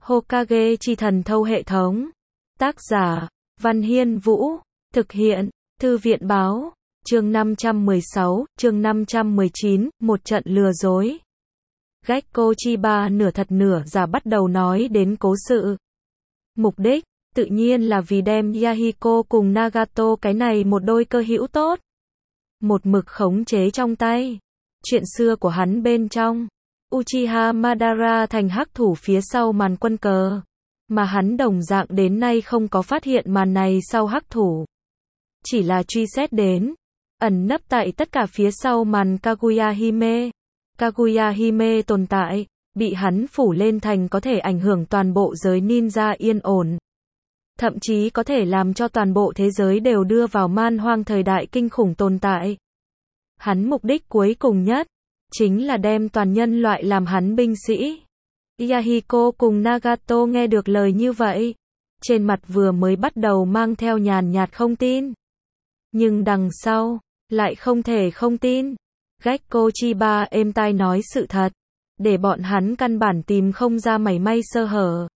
Hokage chi thần thâu hệ thống. Tác giả, Văn Hiên Vũ. Thực hiện, Thư viện Báo. Chương 516, chương 519, một trận lừa dối. Gekko Chiba nửa thật nửa giả bắt đầu nói đến cố sự. Mục đích, tự nhiên là vì đem Yahiko cùng Nagato cái này một đôi cơ hữu tốt. Một mực khống chế trong tay. Chuyện xưa của hắn bên trong. Uchiha Madara thành hắc thủ phía sau màn quân cờ. Mà hắn đồng dạng đến nay không có phát hiện màn này sau hắc thủ. Chỉ là truy xét đến. Ẩn nấp tại tất cả phía sau màn Kaguya Hime. Kaguya Hime tồn tại, bị hắn phủ lên thành có thể ảnh hưởng toàn bộ giới ninja yên ổn. Thậm chí có thể làm cho toàn bộ thế giới đều đưa vào man hoang thời đại kinh khủng tồn tại. Hắn mục đích cuối cùng nhất, chính là đem toàn nhân loại làm hắn binh sĩ. Yahiko cùng Nagato nghe được lời như vậy. Trên mặt vừa mới bắt đầu mang theo nhàn nhạt không tin. Nhưng đằng sau, lại không thể không tin. Gekko Chiba êm tai nói sự thật. Để bọn hắn căn bản tìm không ra mảy may sơ hở.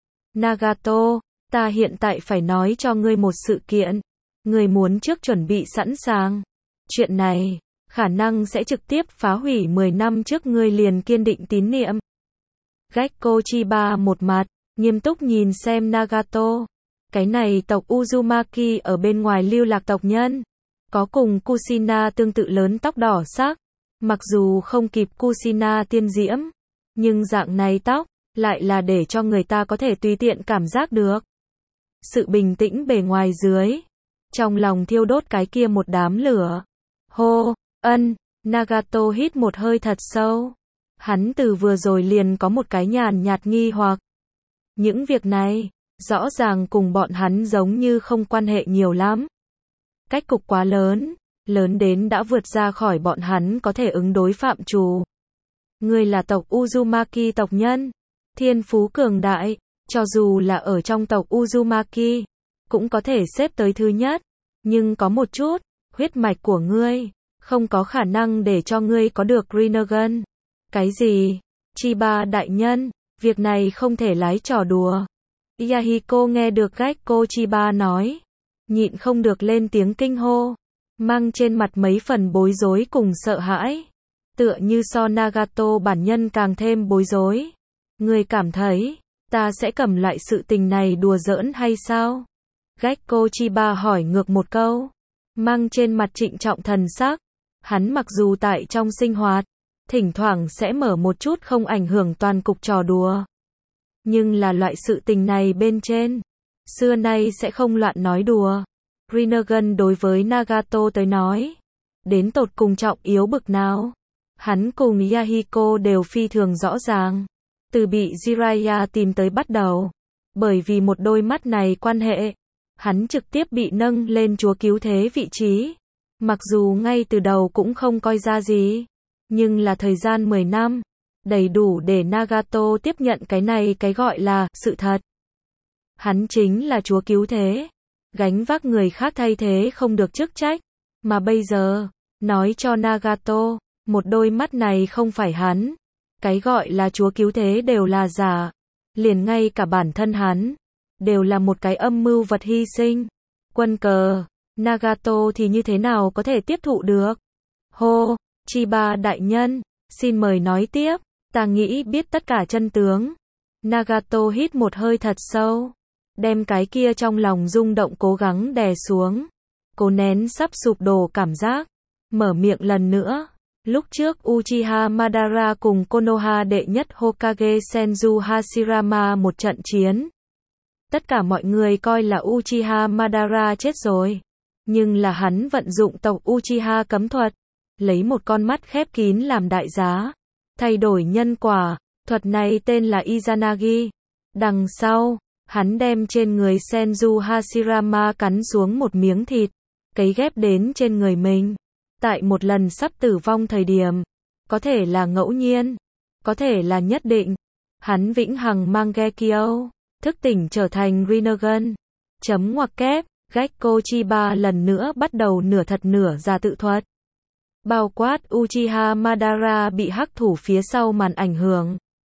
Nagato, ta hiện tại phải nói cho ngươi một sự kiện. Ngươi muốn trước chuẩn bị sẵn sàng. Chuyện này, khả năng sẽ trực tiếp phá hủy 10 năm trước ngươi liền kiên định tín niệm. Gekko Chiba một mặt, nghiêm túc nhìn xem Nagato. Cái này tộc Uzumaki ở bên ngoài lưu lạc tộc nhân. Có cùng Kushina tương tự lớn tóc đỏ sắc. Mặc dù không kịp Kushina tiên diễm. Nhưng dạng này tóc, lại là để cho người ta có thể tùy tiện cảm giác được. Sự bình tĩnh bề ngoài dưới. Trong lòng thiêu đốt cái kia một đám lửa. Hô, Nagato hít một hơi thật sâu. Hắn từ vừa rồi liền có một cái nhàn nhạt nghi hoặc. Những việc này, rõ ràng cùng bọn hắn giống như không quan hệ nhiều lắm. Cách cục quá lớn, lớn đến đã vượt ra khỏi bọn hắn có thể ứng đối phạm trù. Ngươi là tộc Uzumaki tộc nhân, thiên phú cường đại, cho dù là ở trong tộc Uzumaki, cũng có thể xếp tới thứ nhất. Nhưng có một chút, huyết mạch của ngươi, không có khả năng để cho ngươi có được Rinnegan. Cái gì? Chiba đại nhân, việc này không thể lái trò đùa. Yahiko nghe được Gekko Chiba nói, nhịn không được lên tiếng kinh hô, mang trên mặt mấy phần bối rối cùng sợ hãi. Tựa như so Nagato bản nhân càng thêm bối rối. Ngươi cảm thấy, ta sẽ cầm lại sự tình này đùa giỡn hay sao? Gekko Chiba hỏi ngược một câu, mang trên mặt trịnh trọng thần sắc. Hắn mặc dù tại trong sinh hoạt, thỉnh thoảng sẽ mở một chút không ảnh hưởng toàn cục trò đùa. Nhưng là loại sự tình này bên trên, xưa nay sẽ không loạn nói đùa. Rinnegan đối với Nagato tới nói, đến tột cùng trọng yếu bực nào. Hắn cùng Yahiko đều phi thường rõ ràng. Từ bị Jiraiya tìm tới bắt đầu. Bởi vì một đôi mắt này quan hệ, hắn trực tiếp bị nâng lên chúa cứu thế vị trí. Mặc dù ngay từ đầu cũng không coi ra gì. Nhưng là thời gian 10 năm, đầy đủ để Nagato tiếp nhận cái này cái gọi là sự thật. Hắn chính là chúa cứu thế. Gánh vác người khác thay thế không được chức trách. Mà bây giờ, nói cho Nagato, một đôi mắt này không phải hắn. Cái gọi là chúa cứu thế đều là giả. Liền ngay cả bản thân hắn, đều là một cái âm mưu vật hy sinh. Quân cờ, Nagato thì như thế nào có thể tiếp thụ được? Hô, Chiba đại nhân, xin mời nói tiếp, ta nghĩ biết tất cả chân tướng. Nagato hít một hơi thật sâu, đem cái kia trong lòng rung động cố gắng đè xuống, cố nén sắp sụp đổ cảm giác, mở miệng lần nữa. Lúc trước Uchiha Madara cùng Konoha đệ nhất Hokage Senju Hashirama một trận chiến. Tất cả mọi người coi là Uchiha Madara chết rồi. Nhưng là hắn vận dụng tộc Uchiha cấm thuật. Lấy một con mắt khép kín làm đại giá. Thay đổi nhân quả. Thuật này tên là Izanagi. Đằng sau, hắn đem trên người Senju Hashirama cắn xuống một miếng thịt. Cấy ghép đến trên người mình. Tại một lần sắp tử vong thời điểm. Có thể là ngẫu nhiên. Có thể là nhất định. Hắn vĩnh hằng Mangekyo. Thức tỉnh trở thành Rinnegan. Chấm ngoặc kép. Gekko Chiba lần nữa bắt đầu nửa thật nửa giả tự thuật. Bao quát Uchiha Madara bị hắc thủ phía sau màn ảnh hưởng.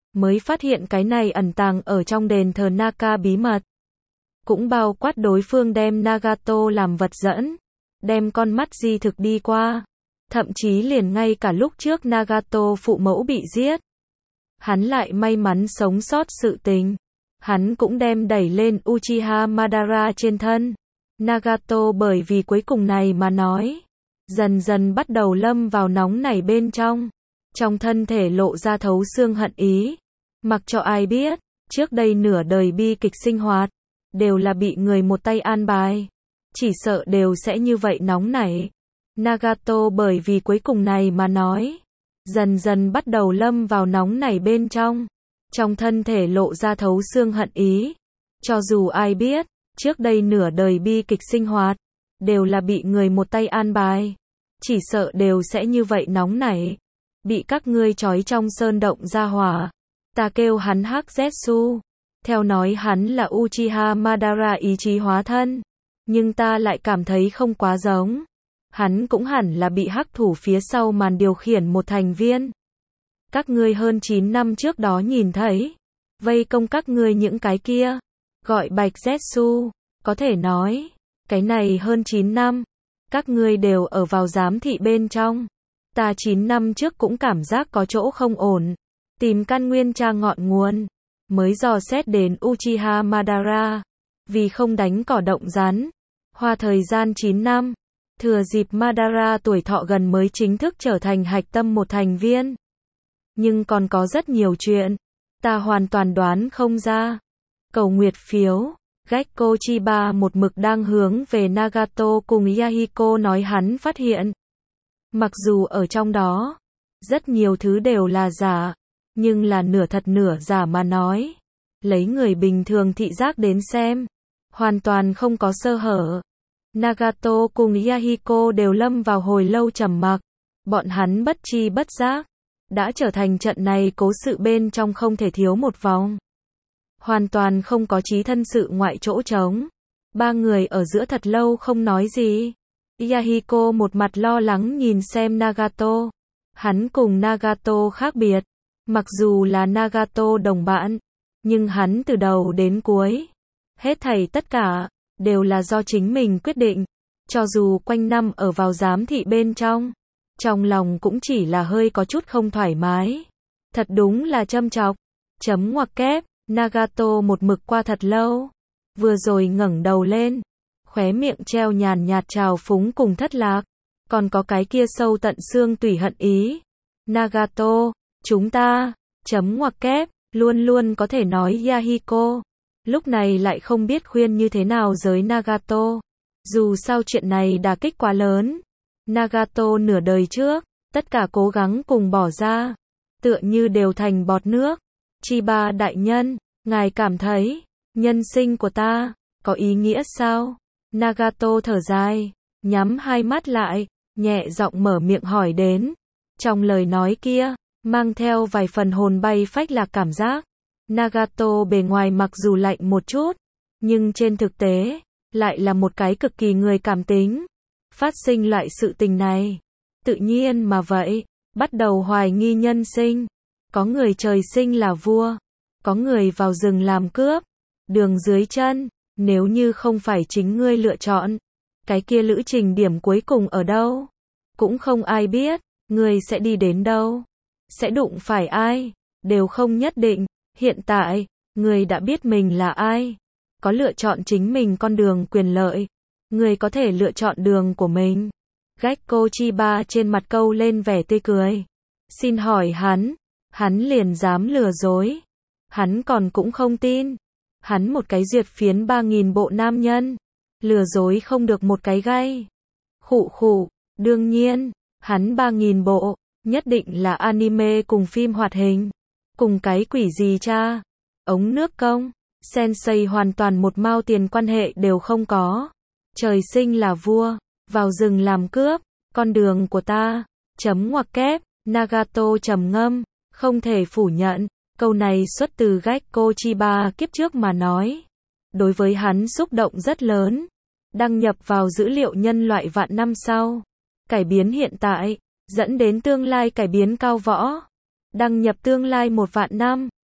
mới phát hiện cái này ẩn tàng ở trong đền thờ Naka bí mật. Cũng bao quát đối phương đem Nagato làm vật dẫn, đem con mắt di thực đi qua. Thậm chí liền ngay cả lúc trước Nagato phụ mẫu bị giết, hắn lại may mắn sống sót sự tình. Hắn cũng đem đẩy lên Uchiha Madara trên thân. Nagato bởi vì cuối cùng này mà nói, dần dần bắt đầu lâm vào nóng nảy bên trong. Trong thân thể lộ ra thấu xương hận ý. Mặc cho ai biết, trước đây nửa đời bi kịch sinh hoạt, đều là bị người một tay an bài. Chỉ sợ đều sẽ như vậy nóng nảy. Nagato bởi vì cuối cùng này mà nói, dần dần bắt đầu lâm vào nóng nảy bên trong. Trong thân thể lộ ra thấu xương hận ý. Cho dù ai biết, trước đây nửa đời bi kịch sinh hoạt, đều là bị người một tay an bài. Chỉ sợ đều sẽ như vậy nóng nảy. Bị các ngươi trói trong sơn động ra hỏa. Ta kêu hắn Hắc Zetsu. Theo nói hắn là Uchiha Madara ý chí hóa thân. Nhưng ta lại cảm thấy không quá giống. Hắn cũng hẳn là bị hắc thủ phía sau màn điều khiển một thành viên. Các ngươi hơn 9 năm trước đó nhìn thấy. Vây công các ngươi những cái kia. Gọi Bạch Zetsu. Có thể nói. Cái này hơn 9 năm. Các ngươi đều ở vào giám thị bên trong. Ta 9 năm trước cũng cảm giác có chỗ không ổn. Tìm căn nguyên tra ngọn nguồn. Mới dò xét đến Uchiha Madara. Vì không đánh cỏ động rắn. Hoa thời gian 9 năm. Thừa dịp Madara tuổi thọ gần mới chính thức trở thành hạch tâm một thành viên. Nhưng còn có rất nhiều chuyện. Ta hoàn toàn đoán không ra. Cầu nguyệt phiếu. Gekko Chiba một mực đang hướng về Nagato cùng Yahiko nói hắn phát hiện. Mặc dù ở trong đó, rất nhiều thứ đều là giả, nhưng là nửa thật nửa giả mà nói. Lấy người bình thường thị giác đến xem, hoàn toàn không có sơ hở. Nagato cùng Yahiko đều lâm vào hồi lâu trầm mặc. Bọn hắn bất tri bất giác, đã trở thành trận này cố sự bên trong không thể thiếu một vòng. Hoàn toàn không có chí thân sự ngoại chỗ trống. Ba người ở giữa thật lâu không nói gì. Yahiko một mặt lo lắng nhìn xem Nagato. Hắn cùng Nagato khác biệt. Mặc dù là Nagato đồng bạn, nhưng hắn từ đầu đến cuối, hết thảy tất cả, đều là do chính mình quyết định. Cho dù quanh năm ở vào giám thị bên trong lòng cũng chỉ là hơi có chút không thoải mái. Thật đúng là châm chọc. Chấm ngoặc kép. Nagato một mực qua thật lâu. Vừa rồi ngẩng đầu lên. Khóe miệng treo nhàn nhạt trào phúng cùng thất lạc. Còn có cái kia sâu tận xương tủy hận ý. Nagato, chúng ta, chấm ngoặc kép, luôn luôn có thể nói Yahiko. Lúc này lại không biết khuyên như thế nào giới Nagato. Dù sao chuyện này đả kích quá lớn. Nagato nửa đời trước, tất cả cố gắng cùng bỏ ra, tựa như đều thành bọt nước. Chiba đại nhân, ngài cảm thấy, nhân sinh của ta, có ý nghĩa sao? Nagato thở dài, nhắm hai mắt lại, nhẹ giọng mở miệng hỏi đến. Trong lời nói kia, mang theo vài phần hồn bay phách lạc cảm giác. Nagato bề ngoài mặc dù lạnh một chút, nhưng trên thực tế, lại là một cái cực kỳ người cảm tính. Phát sinh loại sự tình này, tự nhiên mà vậy, bắt đầu hoài nghi nhân sinh. Có người trời sinh là vua, có người vào rừng làm cướp, đường dưới chân, nếu như không phải chính ngươi lựa chọn, cái kia lữ trình điểm cuối cùng ở đâu? Cũng không ai biết, ngươi sẽ đi đến đâu, sẽ đụng phải ai, đều không nhất định. Hiện tại, ngươi đã biết mình là ai, có lựa chọn chính mình con đường quyền lợi, ngươi có thể lựa chọn đường của mình. Gekko Chiba trên mặt câu lên vẻ tươi cười. Xin hỏi hắn liền dám lừa dối. Hắn còn cũng không tin. Hắn một cái duyệt phiến 3.000 bộ nam nhân, lừa dối không được một cái gai. Khụ khụ, đương nhiên, hắn 3.000 bộ, nhất định là anime cùng phim hoạt hình. Cùng cái quỷ gì cha? Ống nước công, sensei hoàn toàn một mao tiền quan hệ đều không có. Trời sinh là vua, vào rừng làm cướp, con đường của ta, chấm ngoặc kép, Nagato trầm ngâm, không thể phủ nhận, câu này xuất từ Gekko Chiba kiếp trước mà nói. Đối với hắn xúc động rất lớn, đăng nhập vào dữ liệu nhân loại vạn năm sau, cải biến hiện tại, dẫn đến tương lai cải biến cao võ, đăng nhập tương lai 1 vạn năm.